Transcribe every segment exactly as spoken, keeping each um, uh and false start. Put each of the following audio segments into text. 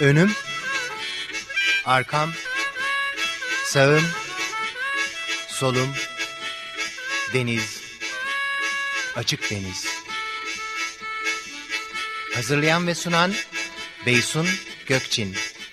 Önüm, arkam, sağım, solum, deniz, açık deniz. Hazırlayan ve sunan Beysun Gökçin.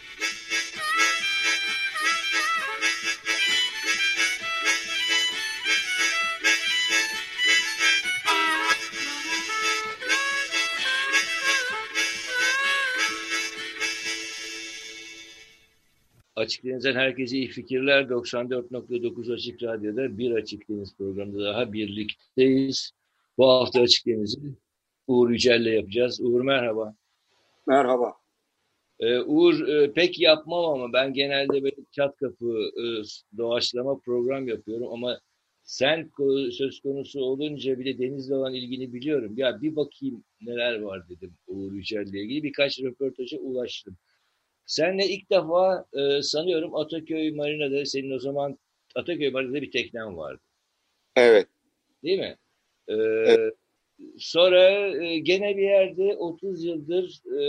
Açık Deniz'den herkese iyi fikirler. doksan dört nokta dokuz Açık Radyo'da bir Açık Deniz programında daha birlikteyiz. Bu hafta Açık Deniz'i Uğur Yücel'le yapacağız. Uğur merhaba. Merhaba. Ee, Uğur e, pek yapmam ama ben genelde böyle çat kapı e, doğaçlama program yapıyorum ama sen söz konusu olunca bir de denizle olan ilgini biliyorum. Ya bir bakayım neler var dedim Uğur Yücel'le ilgili. Birkaç röportaja ulaştım. Senle ilk defa e, sanıyorum Ataköy Marina'da, senin o zaman Ataköy Marina'da bir teknen vardı. Evet. Değil mi? E, Evet. Sonra e, gene bir yerde otuz yıldır e,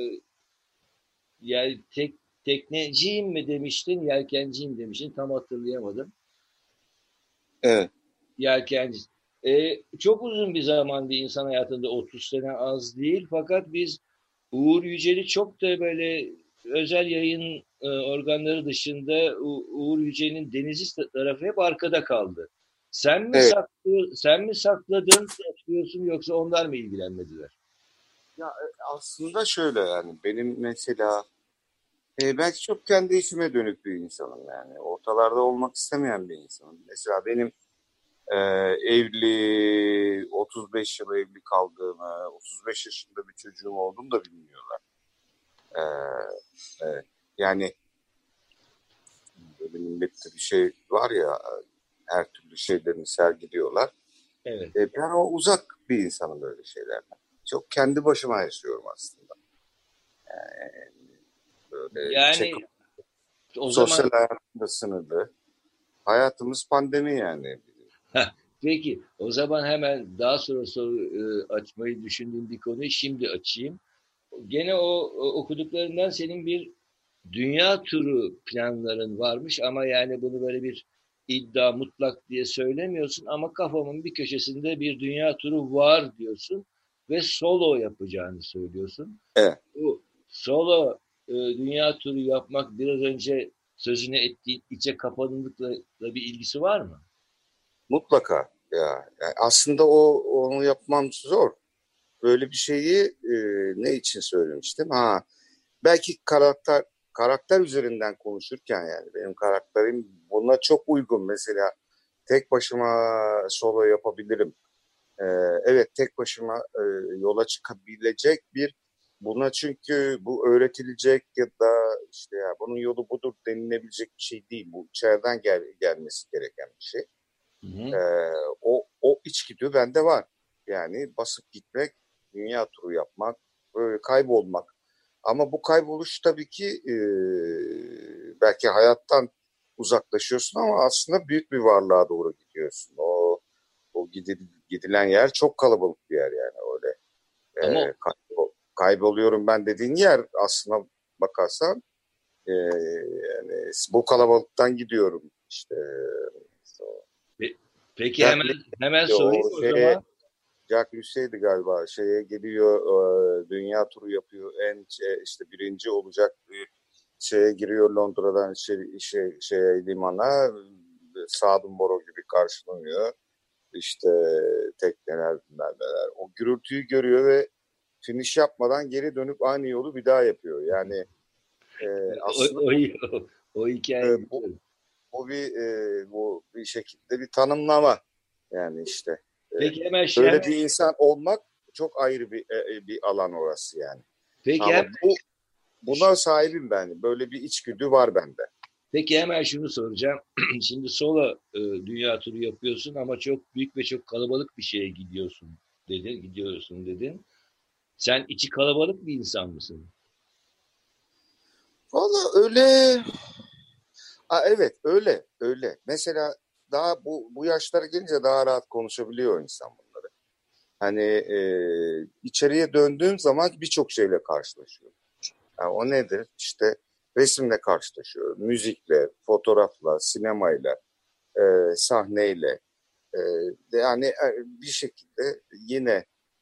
yani tek, tekneciyim mi demiştin, yelkenciyim demiştin. Tam hatırlayamadım. Evet. Yelkenci. E, çok uzun bir zaman bir insan hayatında, otuz sene az değil. Fakat biz Uğur Yücel'i çok da böyle özel yayın e, organları dışında U- Uğur Yücel'in denizci tarafı hep arkada kaldı. Sen mi Evet. saklı, sen mi sakladın, saklıyorsun, yoksa onlar mı ilgilenmediler? Ya e, aslında şöyle, yani benim mesela e, belki çok kendi işime dönük bir insanım, yani ortalarda olmak istemeyen bir insanım. Mesela benim e, evli otuz beş yıl evli kaldığımı, otuz beş yaşında bir çocuğum olduğumu da bilmiyorlar. E, e, Yani böyle millette bir şey var ya, her türlü şeylerini sergiliyorlar. Evet. E, ben o uzak bir insanım böyle şeylerden. Çok kendi başıma yaşıyorum aslında. Böyle Yani çek, o zaman sosyal hayatında sınırlı. Hayatımız pandemi yani. peki o zaman hemen daha sonra soru e, açmayı düşündüğüm bir konuyu şimdi açayım. Gene o, o okuduklarından senin bir dünya turu planların varmış ama yani bunu böyle bir iddia mutlak diye söylemiyorsun ama kafamın bir köşesinde bir dünya turu var diyorsun ve solo yapacağını söylüyorsun. Evet, Bu solo e, dünya turu yapmak biraz önce sözünü ettiğin içe kapanıklıkla da bir ilgisi var mı? mutlaka. Ya, yani aslında o onu yapmam zor. Böyle bir şeyi e, ne için söylemiştim? Ha, belki karakter karakter üzerinden konuşurken, yani benim karakterim buna çok uygun. Mesela tek başıma solo yapabilirim. Ee, evet, tek başıma e, yola çıkabilecek bir, buna çünkü bu öğretilecek ya da işte ya bunun yolu budur denilebilecek bir şey değil. Bu içeriden gel, gelmesi gereken bir şey. Hı Ee, hı. o, o içgüdü bende var. Yani basıp gitmek, dünya turu yapmak, böyle kaybolmak. Ama bu kayboluş tabii ki e, belki hayattan uzaklaşıyorsun ama aslında büyük bir varlığa doğru gidiyorsun. O o gidil, gidilen yer çok kalabalık bir yer, yani öyle. Ama Ee, kaybol, kayboluyorum ben dediğin yer aslına bakarsan e, yani bu kalabalıktan gidiyorum işte. işte o. pe- peki Jack hemen hemen Nicklaus'ydi, sorayım o o şeye, zaman. Jack Nicklaus'ydi galiba, şeye geliyor, e, dünya turu yapıyor, en şey, işte birinci olacak, e, şeye giriyor Londra'dan şey, şey, şeye, limana, Sadun Boro gibi karşılanıyor. İşte tekneler, bilmem neler. O gürültüyü görüyor ve finish yapmadan geri dönüp aynı yolu bir daha yapıyor. Yani e, O, aslında o, bu, o, o e, hikayeyi bu, biliyorum. bu bir e, bu bir şekilde bir tanımlama. Yani işte e, Peki hemen şey böyle hemen bir insan olmak çok ayrı bir e, bir alan orası yani. peki Ama hemen bu buna sahibim ben. Böyle bir içgüdü var bende. peki hemen şunu soracağım. Şimdi solo e, dünya turu yapıyorsun ama çok büyük ve çok kalabalık bir şeye gidiyorsun dedin, gidiyorsun dedin. Sen içi kalabalık bir insan mısın? Valla öyle. Aa, evet, öyle öyle. Mesela daha bu bu yaşlara gelince daha rahat konuşabiliyor insan bunları. Hani e, içeriye döndüğüm zaman birçok şeyle karşılaşıyorum. Yani o nedir? İşte resimle karşılaşıyor, müzikle, fotoğrafla, sinemayla, e, sahneyle. E, yani e, bir şekilde yine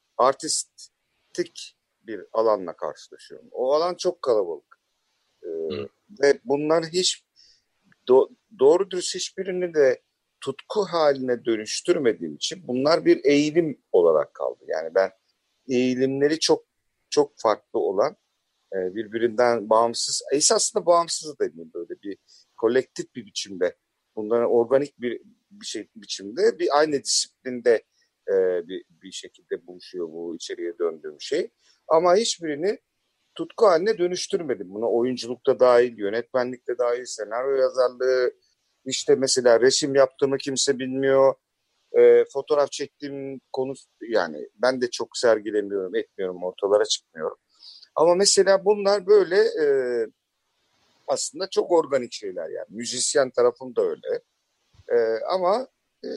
artistik bir alanla karşılaşıyorum. O alan çok kalabalık. E, Hı. ve bunlar hiç do, doğru dürüst hiçbirini de tutku haline dönüştürmediğim için bunlar bir eğilim olarak kaldı. Yani ben eğilimleri çok çok farklı olan, e, birbirinden bağımsız, esasında bağımsız da değil, böyle bir kolektif bir biçimde, bunların organik bir bir şey biçimde bir aynı disiplinde e, bir, bir şekilde buluşuyor bu içeriye döndüğüm şey. Ama hiçbirini tutku haline dönüştürmedim. Buna oyunculukta dahil, yönetmenlikte dahil, senaryo yazarlığı, işte mesela resim yaptığımı kimse bilmiyor. E, fotoğraf çektiğim konu, yani ben de çok sergilemiyorum, etmiyorum, ortalara çıkmıyorum. Ama mesela bunlar böyle e, aslında çok organik şeyler yani. Müzisyen tarafım da öyle. E, ama e,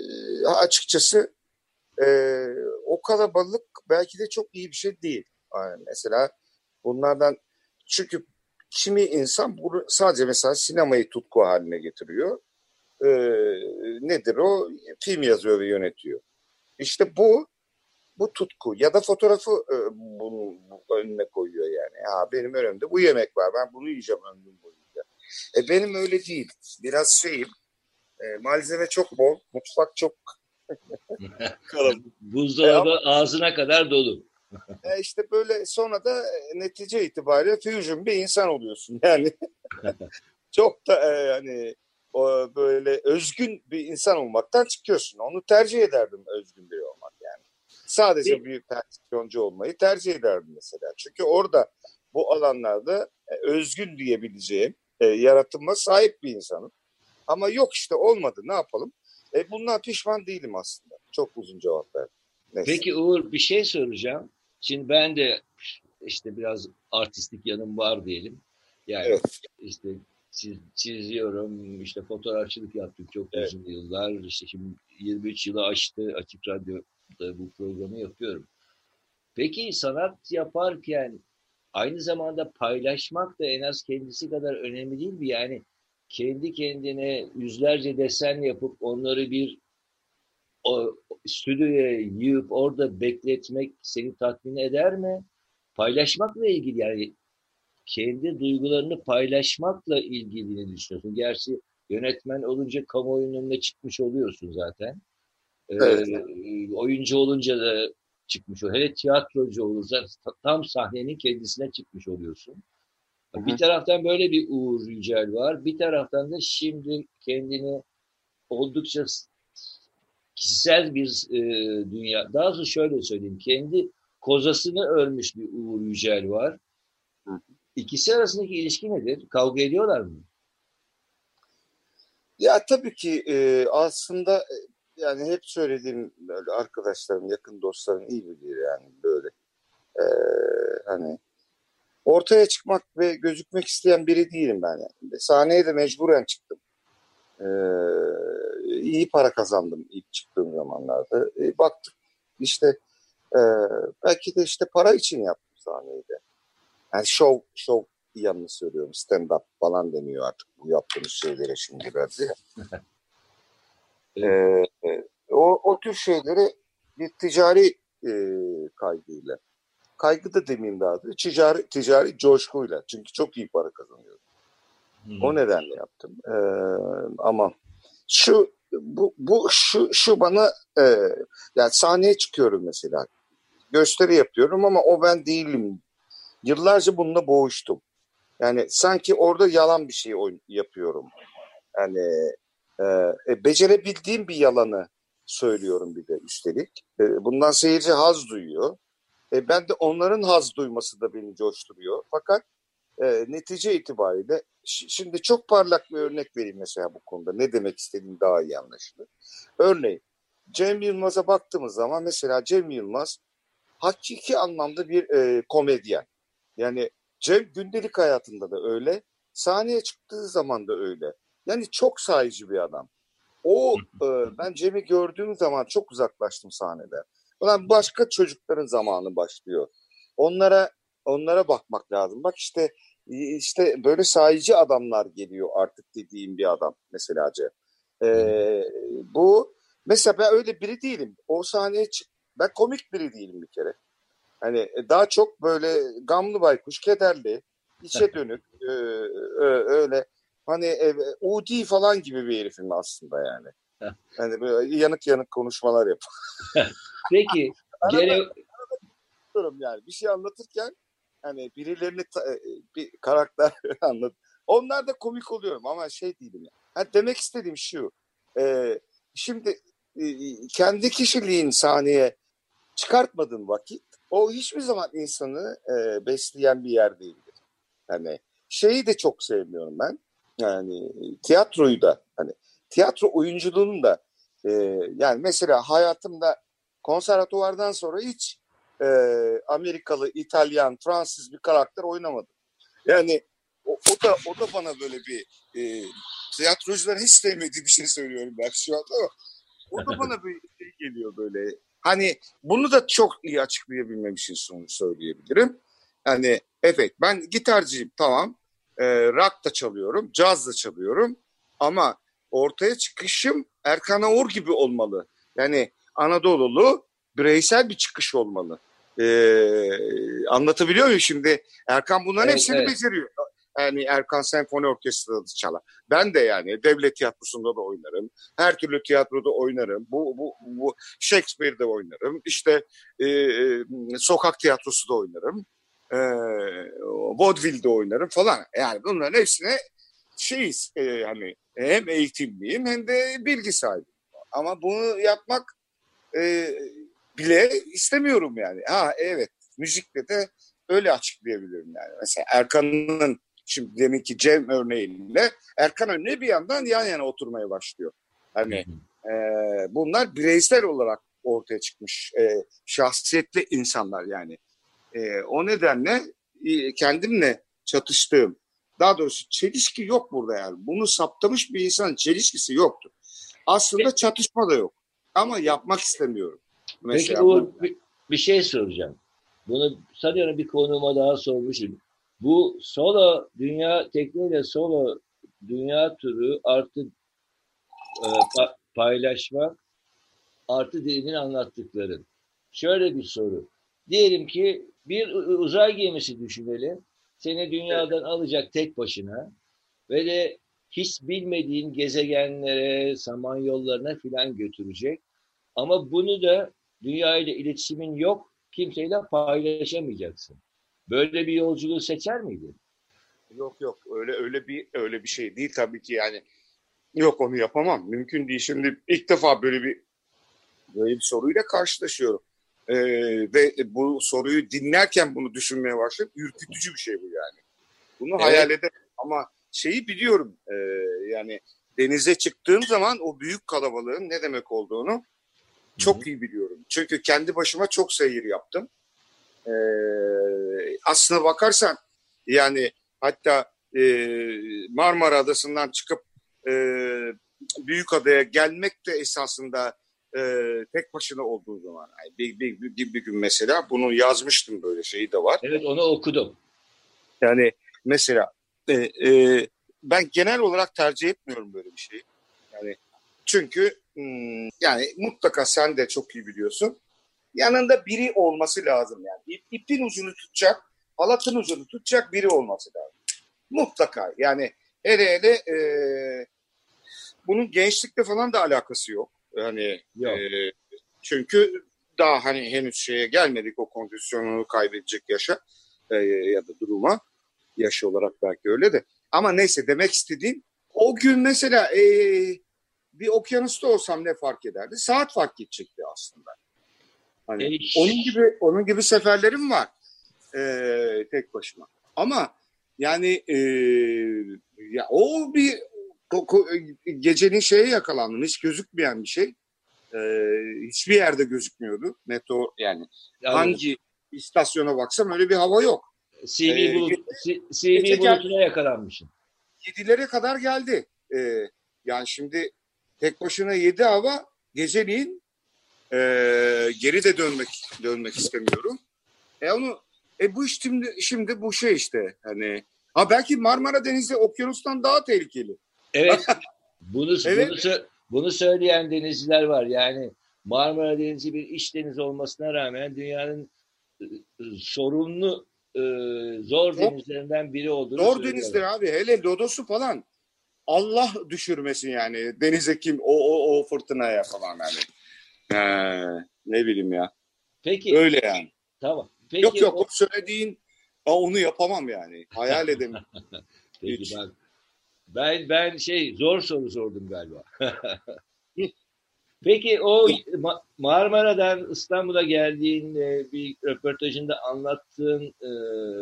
açıkçası e, o kalabalık belki de çok iyi bir şey değil. Yani mesela bunlardan, çünkü kimi insan bunu sadece mesela sinemayı tutku haline getiriyor. E, nedir o? Film yazıyor ve yönetiyor. İşte bu bu tutku ya da fotoğrafı e, bunun önüne koyuyor yani. Ya benim önümde bu yemek var, ben bunu yiyeceğim ömrüm boyunca. E benim öyle değil. Biraz şeyim, e, malzeme çok bol, mutfak çok kalabalık. E, Buzdolabı ama ağzına kadar dolu. e, işte böyle sonra da e, netice itibariyle fusion bir insan oluyorsun yani. Çok da e, hani o böyle özgün bir insan olmaktan çıkıyorsun. Onu tercih ederdim, özgün biri olmak yani. Sadece bir perfüzyoncu olmayı tercih ederdim mesela. Çünkü orada bu alanlarda e, özgün diyebileceğim e, yaratıma sahip bir insanım. Ama yok işte, olmadı, ne yapalım? E, bundan pişman değilim aslında. Çok uzun cevap verdim. Neyse. Peki Uğur, bir şey soracağım. Şimdi ben de işte biraz artistik yanım var diyelim. Yani Evet. işte çiz, çiziyorum, işte fotoğrafçılık yaptık çok Evet. uzun yıllar. İşte şimdi yirmi üç yılı aştı, Açık Radyo'da bu programı yapıyorum. Peki sanat yaparken aynı zamanda paylaşmak da en az kendisi kadar önemli değil mi? Yani kendi kendine yüzlerce desen yapıp onları bir o stüdyoya yığıp orada bekletmek seni tatmin eder mi? Paylaşmakla ilgili, yani kendi duygularını paylaşmakla ilgili ne düşünüyorsun? Gerçi yönetmen olunca kamuoyunun önüne çıkmış oluyorsun zaten. Ee, Evet. oyuncu olunca da çıkmış oluyor. Hele tiyatrocu olursa tam sahnenin kendisine çıkmış oluyorsun. Hı Bir hı. taraftan böyle bir Uğur Yücel var. Bir taraftan da şimdi kendini oldukça kişisel bir e, dünya. Daha doğrusu şöyle söyleyeyim. Kendi kozasını örmüş bir Uğur Yücel var. Hı. İkisi arasındaki ilişki nedir? Kavga ediyorlar mı? Ya tabii ki e, aslında e, yani hep söylediğim, böyle arkadaşlarım, yakın dostlarım iyi bilir yani, böyle. E, hani ortaya çıkmak ve gözükmek isteyen biri değilim ben yani. Sahneye de mecburen çıktım. E, iyi para kazandım ilk çıktığım zamanlarda. E, baktık işte, e, belki de işte para için yaptım sahneyi de. Yani show, show yanını söylüyorum. Stand up falan deniyor artık bu yaptığımız şeylere şimdi biraz ya. Ee, Evet. e, o, o tür şeyleri bir ticari e, kaygıyla, kaygı da demeyeyim daha da, ticari, ticari coşkuyla. Çünkü çok iyi para kazanıyorum. O Hmm. nedenle yaptım. Ee, ama şu bu, bu şu şu bana e, yani sahneye çıkıyorum mesela. Gösteri yapıyorum ama o ben değilim. Yıllarca bununla boğuştum. Yani sanki orada yalan bir şey yapıyorum. Yani e, e, becerebildiğim bir yalanı söylüyorum bir de üstelik. E, bundan seyirci haz duyuyor. E, ben de onların haz duyması da beni coşturuyor. Fakat e, netice itibariyle şimdi çok parlak bir örnek vereyim mesela bu konuda. Ne demek istediğim daha iyi anlaşılır. Örneğin Cem Yılmaz'a baktığımız zaman, mesela Cem Yılmaz hakiki anlamda bir e, komedyen. Yani Cem gündelik hayatında da öyle, sahneye çıktığı zaman da öyle. Yani çok sahici bir adam. O e, ben Cem'i gördüğüm zaman çok uzaklaştım sahnede. Ulan başka çocukların zamanı başlıyor. Onlara onlara bakmak lazım. Bak işte işte böyle sahici adamlar geliyor artık dediğim bir adam mesela Cem. Ee, bu mesela ben öyle biri değilim. O sahneye çık, ben komik biri değilim bir kere. Hani daha çok böyle gamlı baykuş, kederli, içe dönük, e, e, öyle hani e, Udi falan gibi bir herifim aslında yani. Hani böyle yanık yanık konuşmalar yapıyorum. Peki Arada gene diyorum yani bir şey anlatırken hani birilerini ta- bir karakter anlat. Onlar da komik oluyorum ama şey değilim. Yani. Ha, demek istediğim şu. E, şimdi e, kendi kişiliğin sahneye çıkartmadığın vakit o hiçbir zaman insanı e, besleyen bir yer değildir. Hani şeyi de çok sevmiyorum ben. Yani tiyatroyu da hani tiyatro oyunculuğunun da e, yani mesela hayatımda konservatuvardan sonra hiç e, Amerikalı, İtalyan, Fransız bir karakter oynamadım. Yani o, o da o da bana böyle bir e, tiyatrocuların hiç sevmediği bir şey söylüyorum ben şu anda ama o da bana bir şey geliyor böyle. Hani bunu da çok iyi açıklayabilmem için söyleyebilirim. Hani evet ben gitarcıyım tamam. E, rock da çalıyorum, caz da çalıyorum. Ama ortaya çıkışım Erkan Oğur gibi olmalı. Yani Anadolu'lu bireysel bir çıkış olmalı. E, anlatabiliyor muyum şimdi? Erkan bunların evet, hepsini evet. beceriyor. Yani Erkan Senfoni Orkestra'da çalar. Ben de yani devlet tiyatrosunda da oynarım. Her türlü tiyatroda oynarım. Bu, bu, bu Shakespeare'de oynarım. İşte e, e, sokak tiyatrosu da oynarım. E, vaudeville'de oynarım falan. Yani bunların hepsine şeyiz. E, hani hem eğitimliyim hem de bilgi sahibiyim. Ama bunu yapmak e, bile istemiyorum yani. Ha evet müzikle de öyle açıklayabilirim yani. Mesela Erkan'ın şimdi deminki Cem örneğiyle Erkan Önü'ne bir yandan yan yana oturmaya başlıyor. Hani e, bunlar bireysel olarak ortaya çıkmış e, şahsiyetli insanlar yani. E, o nedenle e, kendimle çatıştığım, daha doğrusu çelişki yok burada yani. Bunu saptamış bir insanın çelişkisi yoktur. Aslında çatışma da yok. Ama yapmak istemiyorum. Peki Mesela Uğur bu. bir, bir şey soracağım. Bunu sanıyorum bir konuğuma daha sormuşum. Bu solo dünya tekniğiyle solo dünya turu artı e, pa- paylaşmak artı demin anlattıkların. Şöyle bir soru. Diyelim ki bir uzay gemisi düşünelim. Seni dünyadan alacak tek başına ve de hiç bilmediğin gezegenlere, samanyollarına filan götürecek. Ama bunu da dünya ile iletişimin yok, kimseyle paylaşamayacaksın. Böyle bir yolculuğu seçer miydin? Yok yok öyle öyle bir öyle bir şey değil tabii ki yani. Yok onu yapamam. Mümkün değil. Şimdi ilk defa böyle bir böyle bir soruyla karşılaşıyorum. Ee, ve bu soruyu dinlerken bunu düşünmeye başladım. Ürkütücü bir şey bu yani. Bunu Evet. hayal edemem ama şeyi biliyorum. E, yani denize çıktığım zaman o büyük kalabalığın ne demek olduğunu çok Hı hı. iyi biliyorum. Çünkü kendi başıma çok seyir yaptım. Ee, aslına bakarsan yani hatta e, Marmara Adası'ndan çıkıp e, Büyükada'ya gelmek de esasında e, tek başına olduğu zaman. Yani bir, bir, bir, bir gün mesela bunu yazmıştım böyle şeyi de var. Evet onu okudum. Yani mesela e, e, ben genel olarak tercih etmiyorum böyle bir şeyi. Yani çünkü hmm, yani mutlaka sen de çok iyi biliyorsun. Yanında biri olması lazım yani. İp, ipin ucunu tutacak, halatın ucunu tutacak biri olması lazım. Mutlaka yani hele hele e, bunun gençlikle falan da alakası yok. Yani e, Yok. çünkü daha hani henüz şeye gelmedik o kondisyonunu kaybedecek yaşa e, ya da duruma. Yaş olarak belki öyle de. Ama neyse demek istediğim o gün mesela e, bir okyanusta olsam ne fark ederdi? Saat fark edecekti aslında. Hani E, onun gibi onun gibi seferlerim var e, tek başıma. Ama yani e, ya o bir o, gecenin şeye yakalandım. Hiç gözükmeyen bir şey. E, hiçbir yerde gözükmüyordu. Metro yani anladım. hangi istasyona baksam öyle bir hava yok. C V, E, bulut, gece, C V gece geldi. bulutuna yakalanmışsın. Yedilere kadar geldi. E, yani şimdi tek başına yedi hava geceliğin e, geri de dönmek dönmek istemiyorum. E onu E bu şimdi, şimdi bu şey işte hani. Ha belki Marmara Denizi okyanustan daha tehlikeli. Evet, bunu, Evet. bunu, sö- bunu söyleyen denizciler var. Yani Marmara Denizi bir iç deniz olmasına rağmen dünyanın e, e, sorunlu, e, zor Çok denizlerinden biri olduğunu zor denizdir söylüyorlar. abi. Hele Lodos'u falan. Allah düşürmesin yani. Denize kim o o o fırtınaya falan yani. Ee, ne bileyim ya. Peki, Öyle yani. tamam. Yok Peki yok o o söylediğin aa, onu yapamam yani. Hayal edemem peki hiç. bak, ben ben şey zor soru sordum galiba. Peki o Yok. Ma- Marmara'dan İstanbul'a geldiğin e, bir röportajında anlattığın e,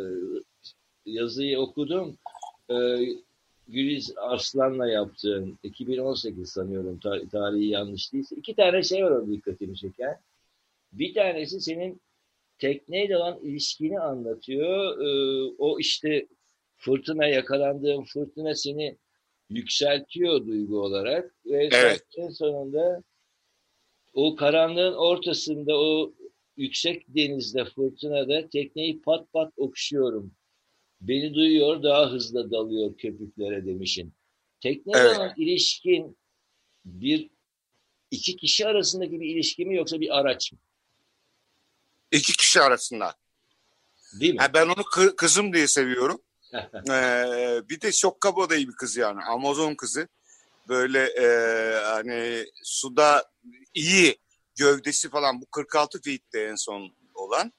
yazıyı okudum. E, Güliz Arslan'la yaptığın iki bin on sekiz sanıyorum ta- tarihi yanlış değilse. İki tane şey var orada dikkatimi çeken. Bir tanesi senin tekneyle olan ilişkini anlatıyor. E, o işte fırtına yakalandığın fırtına seni yükseltiyor duygu olarak ve sen Evet. en sonunda o karanlığın ortasında o yüksek denizde fırtınada tekneyi pat pat okşuyorum. Beni duyuyor daha hızlı dalıyor köpüklere demişin. Tekneyle Evet. olan ilişkin bir iki kişi arasındaki bir ilişki mi yoksa bir araç mı? İki kişi arasında. Değil mi? Ha, ben onu kı- kızım diye seviyorum. Ee, bir de çok kabadayı bir kız yani. Amazon kızı. Böyle e, hani suda iyi gövdesi falan bu kırk altı feet'te en son olan.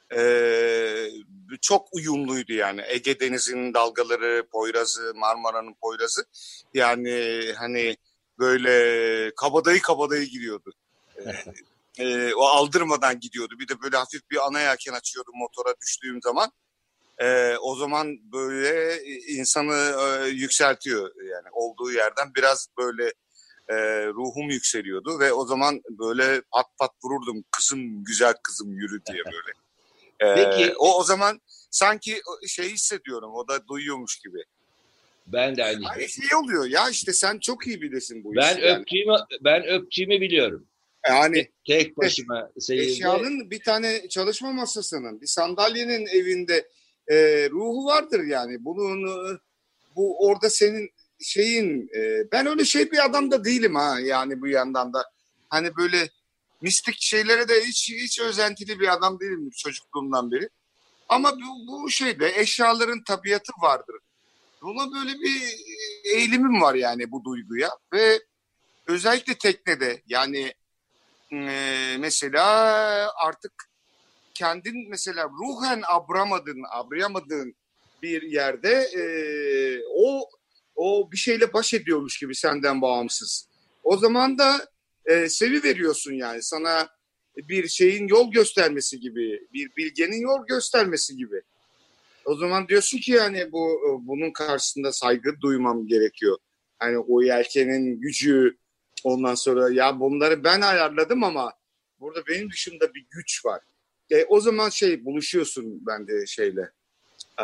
Ee, çok uyumluydu yani. Ege Denizi'nin dalgaları, Poyraz'ı, Marmara'nın Poyraz'ı. Yani hani böyle kabadayı kabadayı gidiyordu. Ee, e, o aldırmadan gidiyordu. Bir de böyle hafif bir ana yelken açıyordu motora düştüğüm zaman. Ee, o zaman böyle insanı e, yükseltiyor yani olduğu yerden biraz böyle e, ruhum yükseliyordu ve o zaman böyle pat pat vururdum kızım güzel kızım yürü diye böyle. Ee, Peki o o zaman sanki şey hissediyorum o da duyuyormuş gibi. ben de aynı Hani şey. şey oluyor ya işte sen çok iyi bilirsin bu Ben işi yani. öptüğümü ben öptüğümü biliyorum. Yani Tek, tek başıma seyirde. eşyanın bir tane çalışma masasının bir sandalyenin evinde e, ruhu vardır yani. Bunun bu orada senin şeyin e, ben öyle şey bir adam da değilim ha yani bu yandan da hani böyle mistik şeylere de hiç hiç özentili bir adam değilim çocukluğumdan beri. Ama bu, bu şeyde eşyaların tabiatı vardır. Buna böyle bir eğilimim var yani bu duyguya ve özellikle teknede yani e, mesela artık kendin mesela ruhen abramadığın, abrayamadığın bir yerde e, o o bir şeyle baş ediyormuş gibi senden bağımsız. O zaman da e, sevi veriyorsun yani sana bir şeyin yol göstermesi gibi, bir bilgenin yol göstermesi gibi. O zaman diyorsun ki yani bu bunun karşısında saygı duymam gerekiyor. Hani o yelkenin gücü ondan sonra ya bunları ben ayarladım ama burada benim dışımda bir güç var. E, o zaman şey buluşuyorsun bende şeyle. E,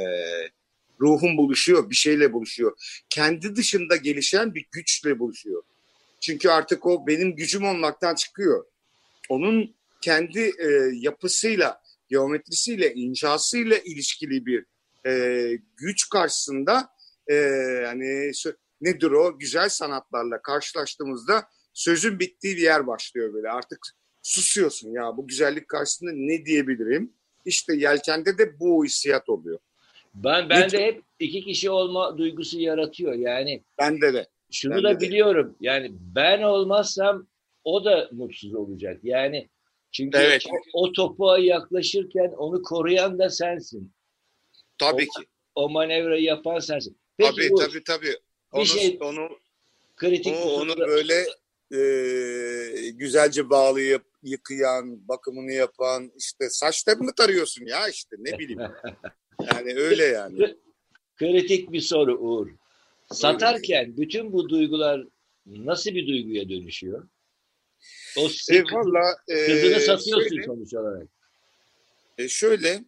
ruhum buluşuyor, bir şeyle buluşuyor. Kendi dışında gelişen bir güçle buluşuyor. Çünkü artık o benim gücüm olmaktan çıkıyor. Onun kendi e, yapısıyla, geometrisiyle, inşasıyla ilişkili bir e, güç karşısında e, yani nedir o? Güzel sanatlarla karşılaştığımızda sözün bittiği bir yer başlıyor böyle. Artık susuyorsun ya bu güzellik karşısında ne diyebilirim? İşte yelkende de bu hissiyat oluyor. Ben Ne ben de hep iki kişi olma duygusu yaratıyor. Yani bende de. şunu Bende da de. biliyorum. Yani ben olmazsam o da mutsuz olacak. Yani çünkü Evet. o, o topuğa yaklaşırken onu koruyan da sensin. O, Tabii ki. o manevrayı yapan sensin. Peki Tabii Uğur, tabii tabii. bir Onu şey onu O kritik bir onu soru da böyle e, güzelce bağlayıp yıkayan, bakımını yapan, işte saçlarını tarıyorsun ya işte ne bileyim. Yani öyle yani. kritik bir soru Uğur. Buyurun. Satarken bütün bu duygular nasıl bir duyguya dönüşüyor? O E, kızı, valla e, kızını satıyorsun şöyle, sonuç olarak. e, şöyle,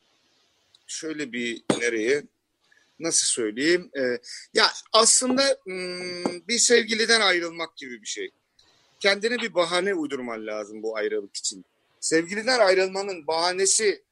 şöyle bir nereye, nasıl söyleyeyim? E, ya aslında hmm, bir sevgiliden ayrılmak gibi bir şey. Kendine bir bahane uydurman lazım bu ayrılık için. Sevgiliden ayrılmanın bahanesi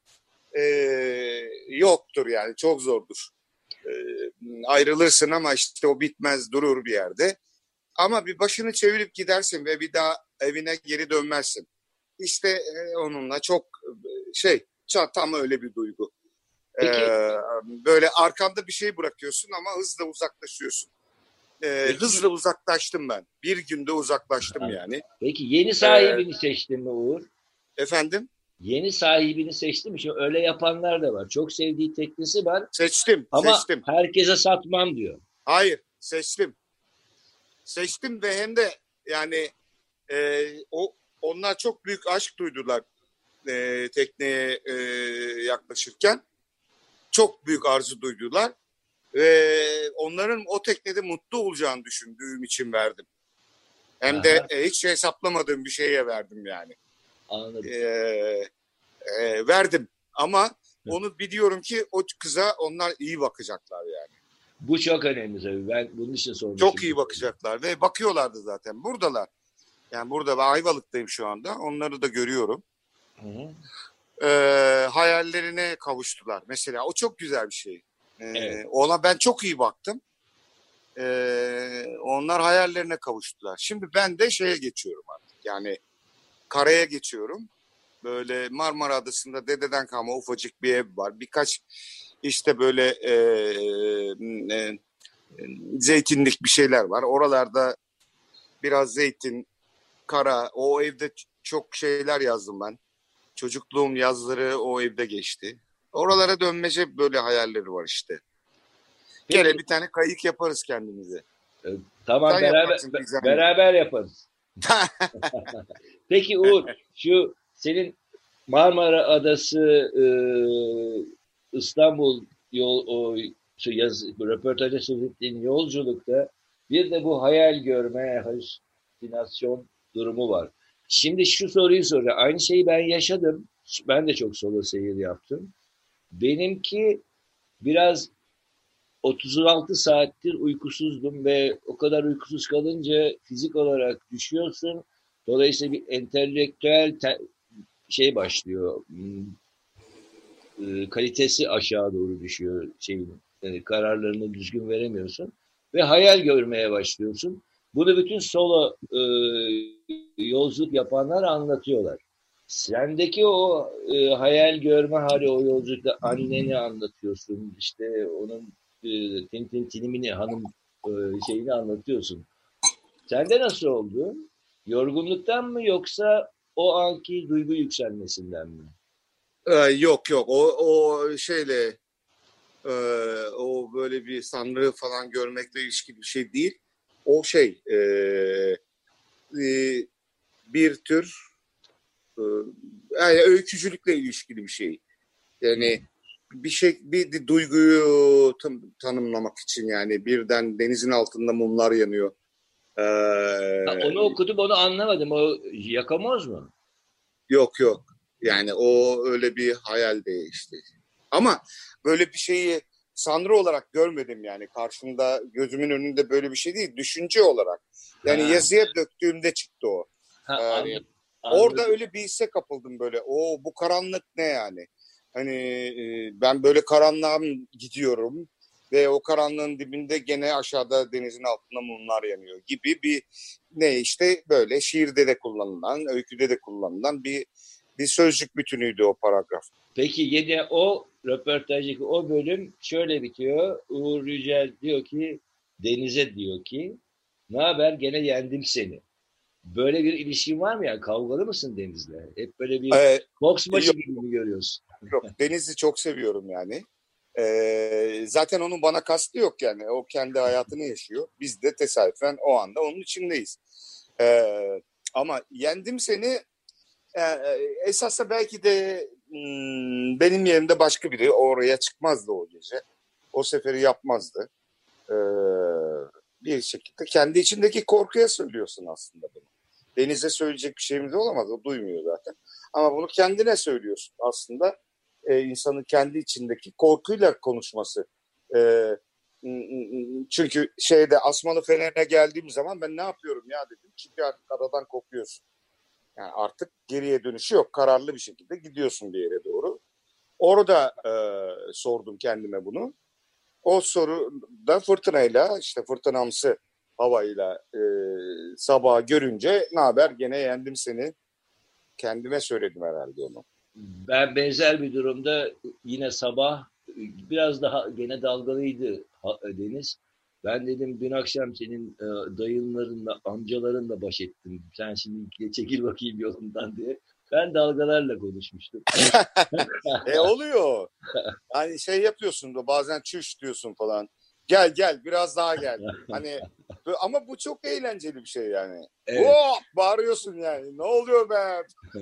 e, yoktur yani, çok zordur. E, ayrılırsın ama işte o bitmez, durur bir yerde. Ama bir başını çevirip gidersin ve bir daha evine geri dönmezsin. İşte e, onunla çok e, şey, tam öyle bir duygu. Peki, Ee, böyle arkanda bir şey bırakıyorsun ama hızla uzaklaşıyorsun. Ee, peki, hızla uzaklaştım ben. Bir günde uzaklaştım ha, yani. peki yeni Ee, sahibini seçtin mi Uğur? efendim? Yeni sahibini seçtin mi? Şimdi öyle yapanlar da var. Çok sevdiği teknesi var Seçtim, ama seçtim. herkese satmam diyor. Hayır, seçtim. Seçtim ve hem de yani e, o onlar çok büyük aşk duydular e, tekneye e, yaklaşırken. Çok büyük arzu duydular. Ve onların o teknede mutlu olacağını düşündüğüm için verdim. Hem de Aha, e, hiç hesaplamadığım bir şeye verdim yani. anladım. E, e, verdim ama onu biliyorum ki o kıza onlar iyi bakacaklar yani. Bu çok önemli tabii. Ben bunun için sormuşum. Çok iyi bakacaklar ve bakıyorlardı zaten. Buradalar. Yani burada, ben Ayvalık'tayım şu anda. Onları da görüyorum. Hı hı. E, hayallerine kavuştular. Mesela o çok güzel bir şey. E, Evet. ona ben çok iyi baktım. Ee, onlar hayallerine kavuştular. Şimdi ben de şeye geçiyorum artık. Yani karaya geçiyorum. Böyle Marmara Adası'nda dededen kalma ufacık bir ev var. Birkaç işte böyle e, e, zeytinlik bir şeyler var. Oralarda biraz zeytin, kara. O evde çok şeyler yazdım ben. Çocukluğum yazları o evde geçti. Oralara dönmece böyle hayalleri var işte. Peki, Gene bir tane kayık yaparız kendimize. e, tamam, Sen beraber yaparsın be- dizaynı. beraber yaparız. Peki Uğur, şu senin Marmara Adası, e, İstanbul yol, o şu yaz, röportajda söz ettiğin yolculukta bir de bu hayal görme, halüsinasyon durumu var. Şimdi şu soruyu soracağım. Aynı şeyi ben yaşadım. Ben de çok solo seyir yaptım. Benimki biraz otuz altı saattir uykusuzdum ve o kadar uykusuz kalınca fizik olarak düşüyorsun. Dolayısıyla bir entelektüel te- şey başlıyor. Hmm, e, kalitesi aşağı doğru düşüyor şeyin. Yani kararlarını düzgün veremiyorsun ve hayal görmeye başlıyorsun. Bunu bütün solo e, yolculuk yapanlar anlatıyorlar. Sendeki o e, hayal görme hali, o yolculukta anneni anlatıyorsun, işte onun e, tin tin tinimini, hanım e, şeyini anlatıyorsun. Sende nasıl oldu? Yorgunluktan mı yoksa o anki duygu yükselmesinden mi? Ee, yok yok, o o şeyle e, o böyle bir sanrı falan görmekle ilişkili bir şey değil. O şey e, e, bir tür e, yani öykücülükle ilişkili bir şey. Yani bir şey, bir, bir duyguyu tam, tanımlamak için, yani birden denizin altında mumlar yanıyor. Ha, Ee, onu okudum, onu anlamadım. O yakamoz mu? yok yok, yani o öyle bir hayal değil işte. Ama böyle bir şeyi sanrı olarak görmedim yani. Karşımda, gözümün önünde böyle bir şey değil. Düşünce olarak. Yani Ha, yazıya döktüğümde çıktı o. ha, Yani anladım. orada Anladım. öyle bir hisse kapıldım böyle. O bu karanlık ne yani? Hani e, ben böyle karanlığa gidiyorum ve o karanlığın dibinde gene aşağıda denizin altında mumlar yanıyor gibi bir, ne işte, böyle şiirde de kullanılan, öyküde de kullanılan bir bir sözcük bütünüydü o paragraf. Peki yine o röportajdaki o bölüm şöyle bitiyor. Uğur Yücel diyor ki, Deniz'e diyor ki, ne haber, gene yendim seni. Böyle bir ilişkin var mı yani? Kavgalı mısın Deniz'le? Hep böyle bir Ee, boks maçı yok gibi mi görüyorsun? yok, Deniz'i çok seviyorum yani. Ee, zaten onun bana kastı yok yani. O kendi hayatını yaşıyor. Biz de tesadüfen o anda onun içindeyiz. Ee, ama yendim seni, e, esasında belki de hmm, benim yerimde başka biri oraya çıkmazdı o gece. O seferi yapmazdı. Ee, bir şekilde kendi içindeki korkuya söylüyorsun aslında bunu. Deniz'e söyleyecek bir şeyimiz olamaz. O duymuyor zaten. Ama bunu kendine söylüyorsun aslında. Ee, insanın kendi içindeki korkuyla konuşması. Ee, çünkü şeyde Asmalı Fener'e geldiğim zaman ben ne yapıyorum ya dedim. Çünkü artık adadan kopuyorsun. Yani artık geriye dönüşü yok. Kararlı bir şekilde gidiyorsun bir yere doğru. Orada e, sordum kendime bunu. O soruda fırtınayla, işte fırtınamsı havayla e, sabah görünce ne haber gene yendim seni. Kendime söyledim herhalde onu. Ben benzer bir durumda yine sabah biraz daha gene dalgalıydı deniz. Ben dedim dün akşam senin dayınlarınla, amcalarınla baş ettim. Sen şimdi çekil bakayım yolundan diye. Ben dalgalarla konuşmuştum. e oluyor. Hani şey yapıyorsun da bazen çüş diyorsun falan. Gel gel biraz daha gel. Hani ama bu çok eğlenceli bir şey yani. Evet. Oh, bağırıyorsun yani. Ne oluyor be?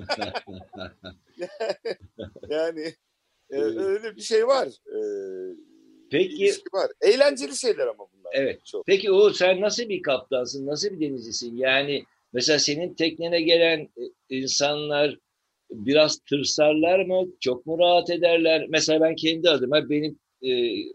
Yani e, öyle bir şey var. E, Peki var. Eğlenceli şeyler ama bunlar. Evet. Çok. Peki Uğur sen nasıl bir kaptansın? Nasıl bir denizcisin? Yani mesela senin teknene gelen insanlar biraz tırsarlar mı? Çok mu rahat ederler? Mesela ben kendi adıma benim e, e,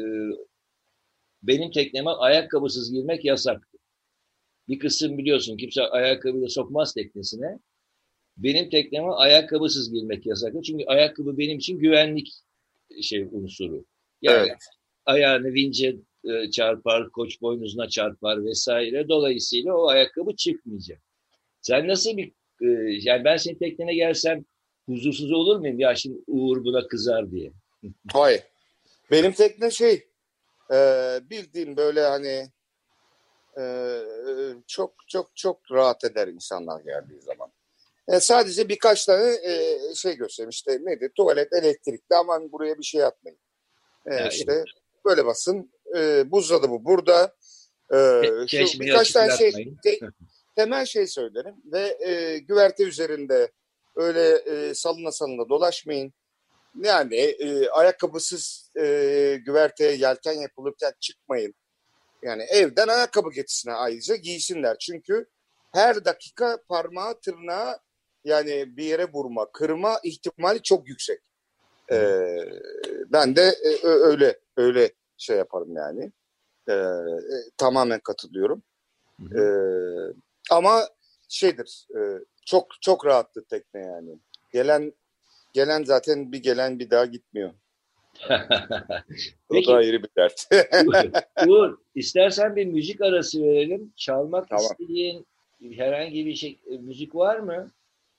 benim tekneme ayakkabısız girmek yasaktı. Bir kısım biliyorsun kimse ayakkabıyla sokmaz teknesine. Benim tekneme ayakkabısız girmek yasaktı. Çünkü ayakkabı benim için güvenlik şey unsuru. Yani evet. Ayağını vince e, çarpar, koç boynuzuna çarpar vesaire. Dolayısıyla o ayakkabı çıkmayacak. Sen nasıl bir e, yani ben senin teknene gelsem huzursuz olur muyum? Ya şimdi Uğur buna kızar diye. Hayır. Benim tekne şey e, bildiğin böyle hani e, çok çok çok rahat eder insanlar geldiği zaman. E, sadece birkaç tane e, şey göstereyim. İşte neydi? Tuvalet elektrikli, aman buraya bir şey atmayın. E, Ya, işte evet. böyle basın. E, buzdolabı burada. E, şu birkaç tane şey te, temel şey söylerim ve e, güverte üzerinde öyle e, salına salına dolaşmayın. Yani e, ayakkabısız e, güverteye yelken yapılırken çıkmayın. Yani evden ayakkabı getirsin ayrıca giysinler. Çünkü her dakika parmağı tırnağı yani bir yere vurma, kırma ihtimali çok yüksek. Ee, ben de e, öyle öyle şey yaparım yani. Ee, tamamen katılıyorum. Ee, ama şeydir, e, çok çok rahattır tekne yani. Gelen gelen zaten bir gelen bir daha gitmiyor. Peki, o da ayrı bir dert. Uğur, istersen bir müzik arası verelim. Çalmak tamam. istediğin herhangi bir şey, müzik var mı?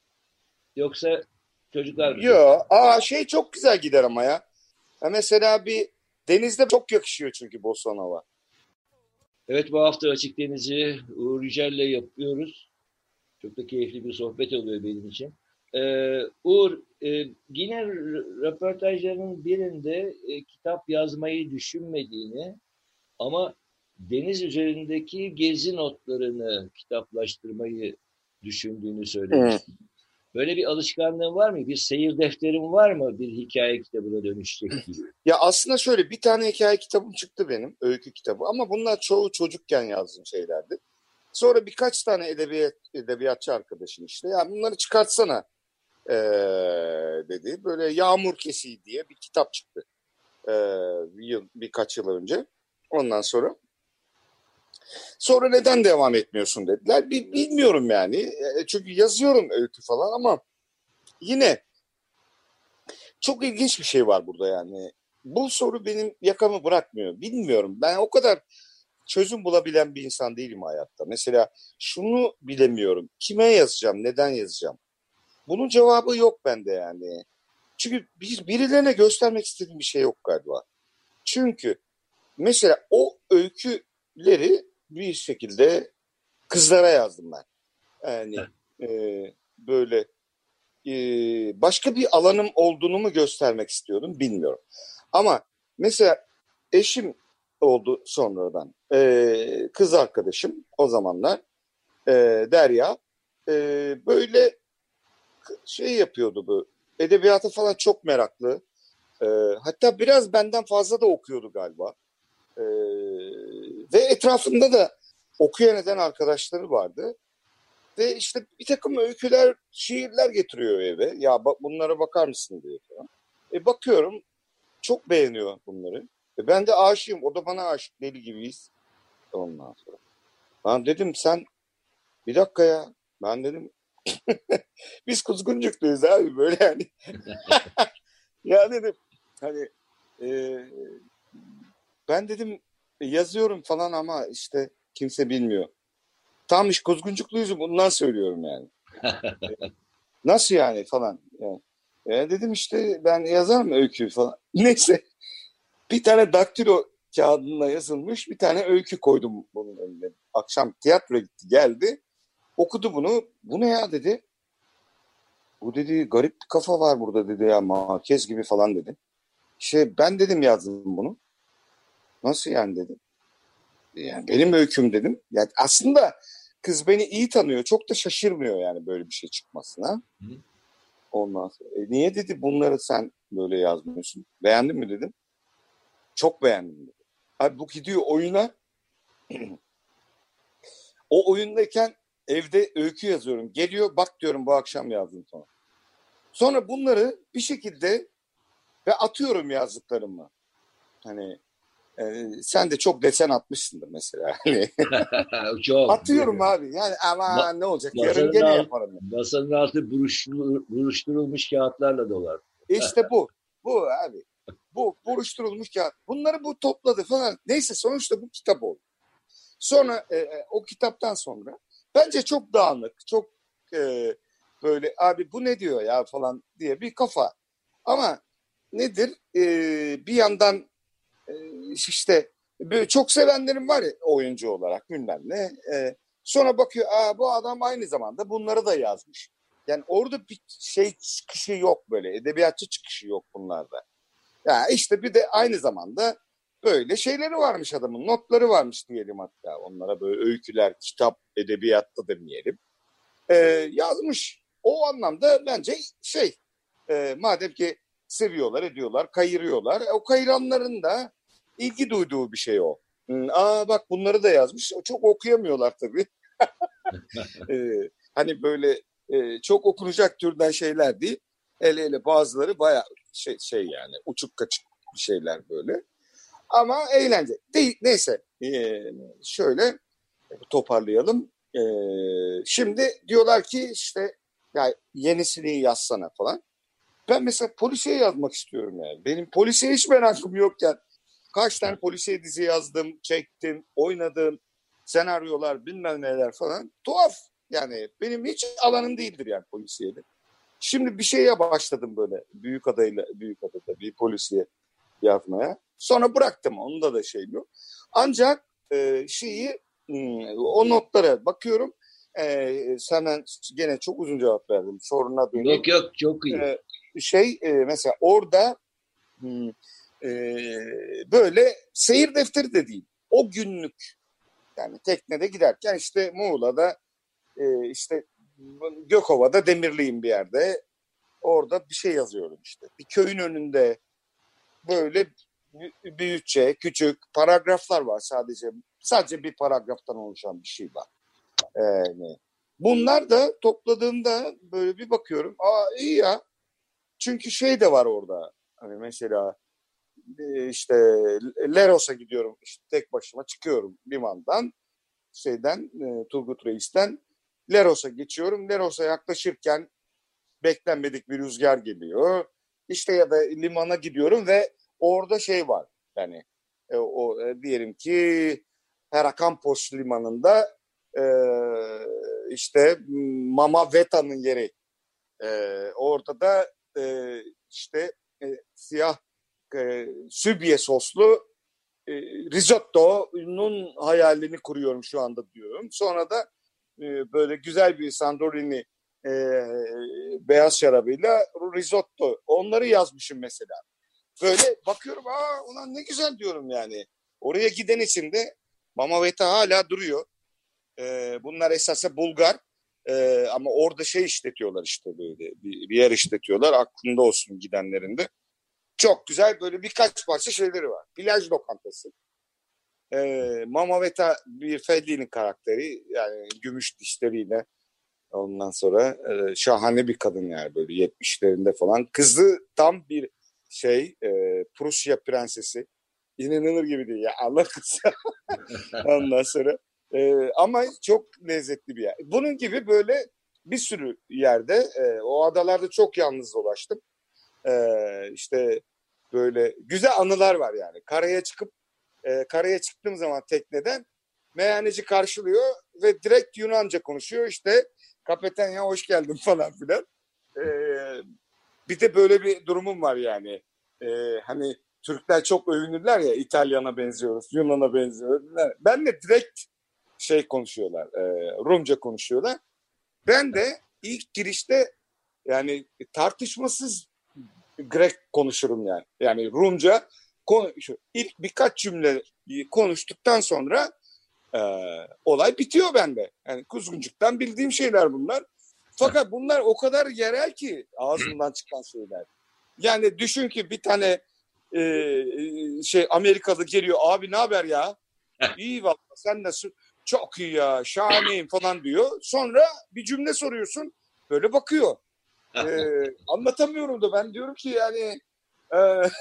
Yoksa çocuklar mı? Yok. Aa şey çok güzel gider ama ya. ya. Mesela bir denizde çok yakışıyor çünkü Bossa Nova. Evet bu hafta Açık Deniz'i Uğur Yücel'le yapıyoruz. Çok da keyifli bir sohbet oluyor benim için. Ee, Uğur, e, yine röportajlarının birinde e, kitap yazmayı düşünmediğini ama deniz üzerindeki gezi notlarını kitaplaştırmayı düşündüğünü söylemiştin. Hmm. Böyle bir alışkanlığın var mı? Bir seyir defterin var mı? Bir hikaye kitabına dönüşecek gibi. Ya aslında şöyle bir tane hikaye kitabım çıktı benim. Öykü kitabı. Ama bunlar çoğu çocukken yazdığım şeylerdi. Sonra birkaç tane edebiyat, edebiyatçı arkadaşım işte. Ya bunları çıkartsana ee, dedi. Böyle Yağmur Kesiği diye bir kitap çıktı. Ee, bir yıl, birkaç yıl önce. Ondan sonra Sonra neden devam etmiyorsun dediler. Bilmiyorum yani. Çünkü yazıyorum öykü falan ama yine çok ilginç bir şey var burada yani. Bu soru benim yakamı bırakmıyor. Bilmiyorum. Ben o kadar çözüm bulabilen bir insan değilim hayatta. Mesela şunu bilemiyorum. Kime yazacağım? Neden yazacağım? Bunun cevabı yok bende yani. Çünkü bir, birilerine göstermek istediğim bir şey yok galiba. Çünkü mesela o öyküleri bir şekilde kızlara yazdım ben. Yani e, böyle e, başka bir alanım olduğunu mu göstermek istiyordum bilmiyorum. Ama mesela eşim oldu sonradan. E, kız arkadaşım o zamanlar e, Derya e, böyle şey yapıyordu bu. Edebiyata falan çok meraklı. E, hatta biraz benden fazla da okuyordu galiba. E, ve etrafında da okuyan eden arkadaşları vardı. Ve işte bir takım öyküler, şiirler getiriyor eve. Ya bak bunlara bakar mısın diyor falan. E bakıyorum çok beğeniyor bunları. E ben de aşığım. O da bana aşık, deli gibiyiz. Ondan sonra. Ben dedim sen bir dakika ya. Ben dedim biz kuzguncukluyuz abi böyle yani. Ya dedim hani e, ben dedim yazıyorum falan ama işte kimse bilmiyor. Tam iş kuzguncukluyuz, bundan söylüyorum yani. Nasıl yani falan. Yani. E, dedim işte ben yazarım öykü falan. Neyse bir tane daktilo kağıdına yazılmış bir tane öykü koydum bunun önüne. Akşam tiyatroya gitti geldi. Okudu bunu. Bu ne ya dedi. Bu dedi garip bir kafa var burada dedi ya, Marquez gibi falan dedi. İşte ben dedim yazdım bunu. Nasıl yani dedim. Yani benim öyküm dedim. Yani aslında kız beni iyi tanıyor. Çok da şaşırmıyor yani böyle bir şey çıkmasına. Hı. Ondan sonra e, niye dedi bunları sen böyle yazmıyorsun? Beğendin mi dedim. Çok beğendim dedi. Abi bu gidiyor oyuna. O oyundayken evde öykü yazıyorum. Geliyor bak diyorum bu akşam yazdım sonra. Sonra bunları bir şekilde ve atıyorum yazdıklarımı. Hani e, sen de çok desen atmışsındır mesela. Hani Çok. atıyorum abi. Yani ama Ma- ne olacak? Yarın masanın, gene alt, yaparım. masanın altı buruştur, buruşturulmuş kağıtlarla dolar. İşte bu. Bu abi. Bu buruşturulmuş kağıt. Bunları bu topladı falan. Neyse sonuçta bu kitap oldu. Sonra e, e, o kitaptan sonra bence çok dağınık, çok e, böyle abi bu ne diyor ya falan diye bir kafa. Ama nedir? E, bir yandan e, işte böyle çok sevenlerim var ya oyuncu olarak bilmem ne. E, sonra bakıyor aa, bu adam aynı zamanda bunları da yazmış. Yani orada bir şey çıkışı yok böyle. Edebiyatçı çıkışı yok bunlarda. Ya işte bir de aynı zamanda böyle şeyleri varmış adamın. Notları varmış diyelim hatta. Onlara böyle öyküler, kitap, edebiyatta demeyelim. Ee, yazmış. O anlamda bence şey e, madem ki seviyorlar, ediyorlar, kayırıyorlar. O kayıranların da ilgi duyduğu bir şey o. Hmm, aa bak bunları da yazmış. Çok okuyamıyorlar tabii. Ee, hani böyle e, çok okunacak türden şeyler değil. Hele hele bazıları bayağı şey, şey yani uçuk kaçık bir şeyler böyle. Ama eğlence. Değil, neyse ee, şöyle toparlayalım. Ee, şimdi diyorlar ki işte ya yenisini yazsana falan. Ben mesela polisiye yazmak istiyorum yani. Benim polisiye hiç merakım yokken kaç tane polisiye dizi yazdım, çektim, oynadım, senaryolar bilmem neler falan. Tuhaf. Yani benim hiç alanım değildir yani polisiyede. Şimdi bir şeye başladım böyle büyük adayla büyük adada bir polisiye yazmaya. Sonra bıraktım. Onda da şey yok. Ancak e, şeyi o notlara bakıyorum. E, senden gene çok uzun cevap verdim. Soruna döneyim. Yok yok çok iyi. E, şey e, mesela orada e, böyle seyir defteri de değil. O günlük yani teknede giderken işte Muğla'da e, işte Gökova'da Demirli'yim bir yerde. Orada bir şey yazıyorum işte. Bir köyün önünde böyle büyükçe, küçük paragraflar var sadece. Sadece bir paragraftan oluşan bir şey var. Yani bunlar da topladığımda böyle bir bakıyorum. Aa iyi ya. Çünkü şey de var orada. Hani mesela işte Leros'a gidiyorum. İşte tek başıma çıkıyorum limandan. Şeyden Turgut Reis'ten Leros'a geçiyorum. Leros'a yaklaşırken beklenmedik bir rüzgar geliyor. İşte ya da limana gidiyorum ve orada şey var. Yani e, o e, diyelim ki Herakampos limanında e, işte Mama Veta'nın yeri. E, orada da e, işte e, siyah e, sübye soslu e, risotto'nun hayalini kuruyorum şu anda diyorum. Sonra da e, böyle güzel bir Santorini e, beyaz şarabıyla risotto. Onları yazmışım mesela. Böyle bakıyorum aa ulan ne güzel diyorum yani. Oraya giden için de Mama Veta hala duruyor. E, bunlar esasında Bulgar. E, ama orada şey işletiyorlar işte böyle bir, bir yer işletiyorlar. Aklında olsun gidenlerin de. Çok güzel böyle birkaç parça şeyleri var. Plaj lokantası. E, Mama Veta bir Fellini karakteri. Yani gümüş dişleriyle. Ondan sonra e, şahane bir kadın yani böyle yetmişlerinde falan. Kızı tam bir şey e, Prusya prensesi. İnanılır gibi değil ya Allah kızı. Ondan sonra e, ama çok lezzetli bir yer. Bunun gibi böyle bir sürü yerde e, o adalarda çok yalnız dolaştım. Ee, işte böyle güzel anılar var yani. Karaya çıkıp e, karaya çıktığım zaman tekneden meyhaneci karşılıyor ve direkt Yunanca konuşuyor. İşte kapeten ya hoş geldin falan filan. Ee, bir de böyle bir durumum var yani. Ee, hani Türkler çok övünürler ya, İtalyan'a benziyoruz, Yunan'a benziyoruz. Ben de direkt şey konuşuyorlar, e, Rumca konuşuyorlar. Ben de ilk girişte yani tartışmasız Grek konuşurum yani. Yani Rumca konuşuyor. İlk birkaç cümle konuştuktan sonra e, olay bitiyor bende. Yani kuzguncuktan bildiğim şeyler bunlar. Fakat bunlar o kadar yerel ki ağzımdan çıkan şeyler. Yani düşün ki bir tane e, şey Amerikalı geliyor, abi ne haber ya? İyi valla, sen nasıl? Çok iyi ya, şahaneyim falan diyor. Sonra bir cümle soruyorsun, böyle bakıyor. Ee, anlatamıyorum da ben diyorum ki yani e,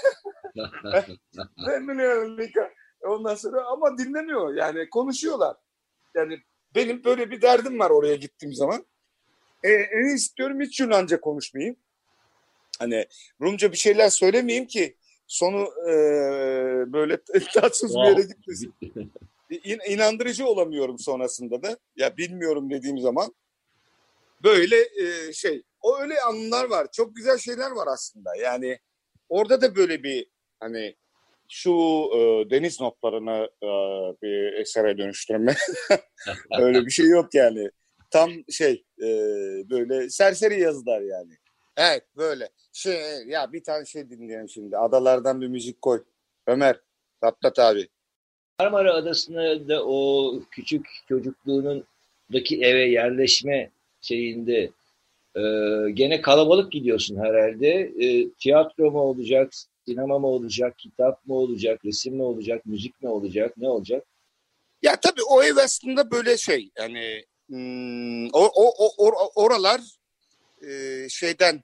ne biliyorum ondan sonra, ama dinlemiyor yani, konuşuyorlar. Yani benim böyle bir derdim var oraya gittiğim zaman. E, en istiyorum hiç Yunanca konuşmayayım. Hani Rumca bir şeyler söylemeyeyim ki sonu e, böyle tatsız bir yere gitmesin. İn, inandırıcı olamıyorum sonrasında da. Ya bilmiyorum dediğim zaman. Böyle e, şey, o öyle anılar var. Çok güzel şeyler var aslında. Yani orada da böyle bir hani şu e, deniz notlarını e, bir esere dönüştürme öyle bir şey yok yani. Tam şey e, böyle serseri yazılar yani. Evet böyle. Şey, ya bir tane şey dinleyelim şimdi. Adalardan bir müzik koy. Ömer, Tatlat abi. Marmara Adası'na da o küçük çocukluğunundaki eve yerleşme şeyinde e, gene kalabalık gidiyorsun herhalde. E, tiyatro mu olacak, sinema mı olacak, kitap mı olacak, resim mi olacak, müzik mi olacak, ne olacak? Ya tabii o ev aslında böyle şey yani hmm, o, o, o, or- oralar e, şeyden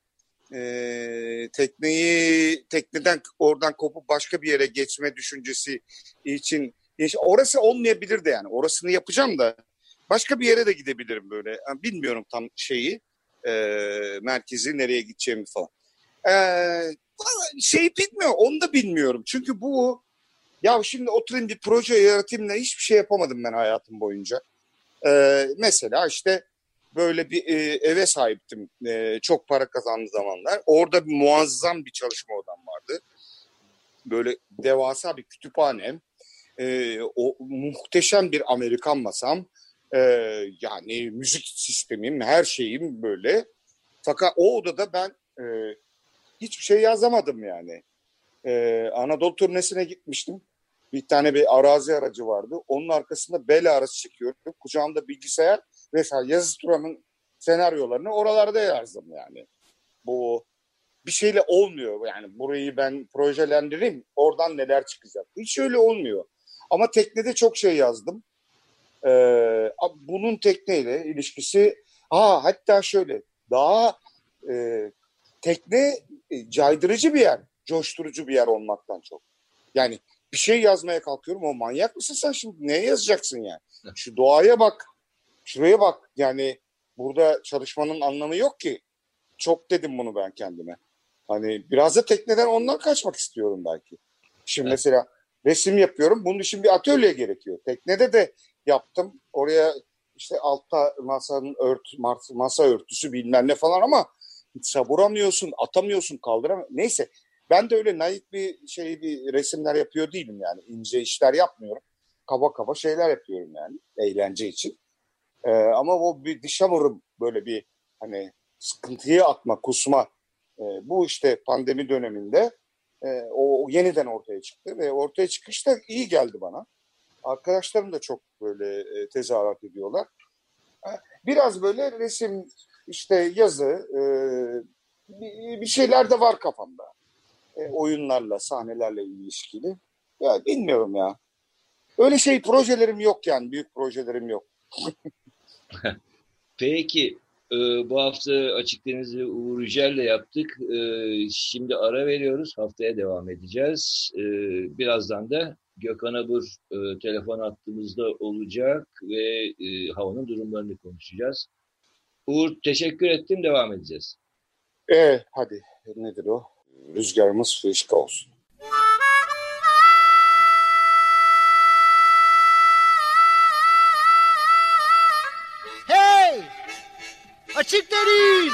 e, tekneyi tekneden oradan kopup başka bir yere geçme düşüncesi için işte orası olmayabilir de yani orasını yapacağım da başka bir yere de gidebilirim böyle. Yani bilmiyorum tam şeyi e, merkezi nereye gideceğimi falan. E, şey bilmiyorum, onu da bilmiyorum çünkü bu ya şimdi oturayım bir proje yaratayım da hiçbir şey yapamadım ben hayatım boyunca. Ee, mesela işte böyle bir e, eve sahiptim. E, çok para kazandığım zamanlar. Orada bir muazzam bir çalışma odam vardı. Böyle devasa bir kütüphanem. E, o muhteşem bir Amerikan masam. E, yani müzik sistemim, her şeyim böyle. Fakat o odada ben e, hiçbir şey yazamadım yani. E, Anadolu turnesine gitmiştim. Bir tane bir arazi aracı vardı. Onun arkasında bel ağrısı çekiyorum. Kucağımda bilgisayar ve yazı turamın senaryolarını oralarda yazdım yani. Bu bir şeyle olmuyor yani, burayı ben projelendireyim oradan neler çıkacak. Hiç öyle olmuyor. Ama teknede çok şey yazdım. Ee, bunun tekneyle ilişkisi ha hatta şöyle daha e, tekne e, caydırıcı bir yer, coşturucu bir yer olmaktan çok. Yani bir şey yazmaya kalkıyorum, o manyak mısın sen şimdi, neye yazacaksın yani? Şu doğaya bak, şuraya bak yani, burada çalışmanın anlamı yok ki. Çok dedim bunu ben kendime. Hani biraz da tekneden ondan kaçmak istiyorum belki. Şimdi mesela resim yapıyorum. Bunun için bir atölye gerekiyor. Teknede de yaptım. Oraya işte altta masanın ört, masa örtüsü bilmem ne falan ama savuramıyorsun, atamıyorsun, kaldıramıyorsun. Neyse ben de öyle naif bir şey bir resimler yapıyor değilim yani. İnce işler yapmıyorum. Kaba kaba şeyler yapıyorum yani eğlence için. Ee, ama o bir dışa vurum, böyle bir hani sıkıntıyı atma, kusma. Ee, bu işte pandemi döneminde e, o, o yeniden ortaya çıktı ve ortaya çıkışta iyi geldi bana. Arkadaşlarım da çok böyle e, tezahürat ediyorlar. Biraz böyle resim, işte yazı, e, bir, bir şeyler de var kafamda. E, oyunlarla, sahnelerle ilişkili. Ya bilmiyorum ya. Öyle şey projelerim yok yani, büyük projelerim yok. Peki, e, bu hafta Açık Deniz'i Uğur Yücel'le yaptık. E, şimdi ara veriyoruz. Haftaya devam edeceğiz. E, birazdan da Gökhan Abur e, telefon hattımızda olacak ve e, havanın durumlarını konuşacağız. Uğur teşekkür ettim. Devam edeceğiz. E, hadi nedir o? Rüzgarımız fışka olsun. Hey! Açık deniz!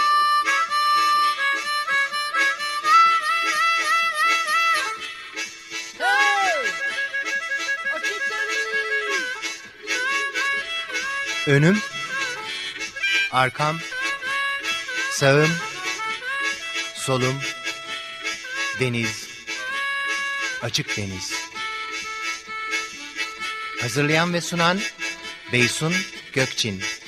Hey! Açık deniz! Önüm, arkam, sağım, solum, deniz, açık deniz. Hazırlayan ve sunan Beysun Gökçin.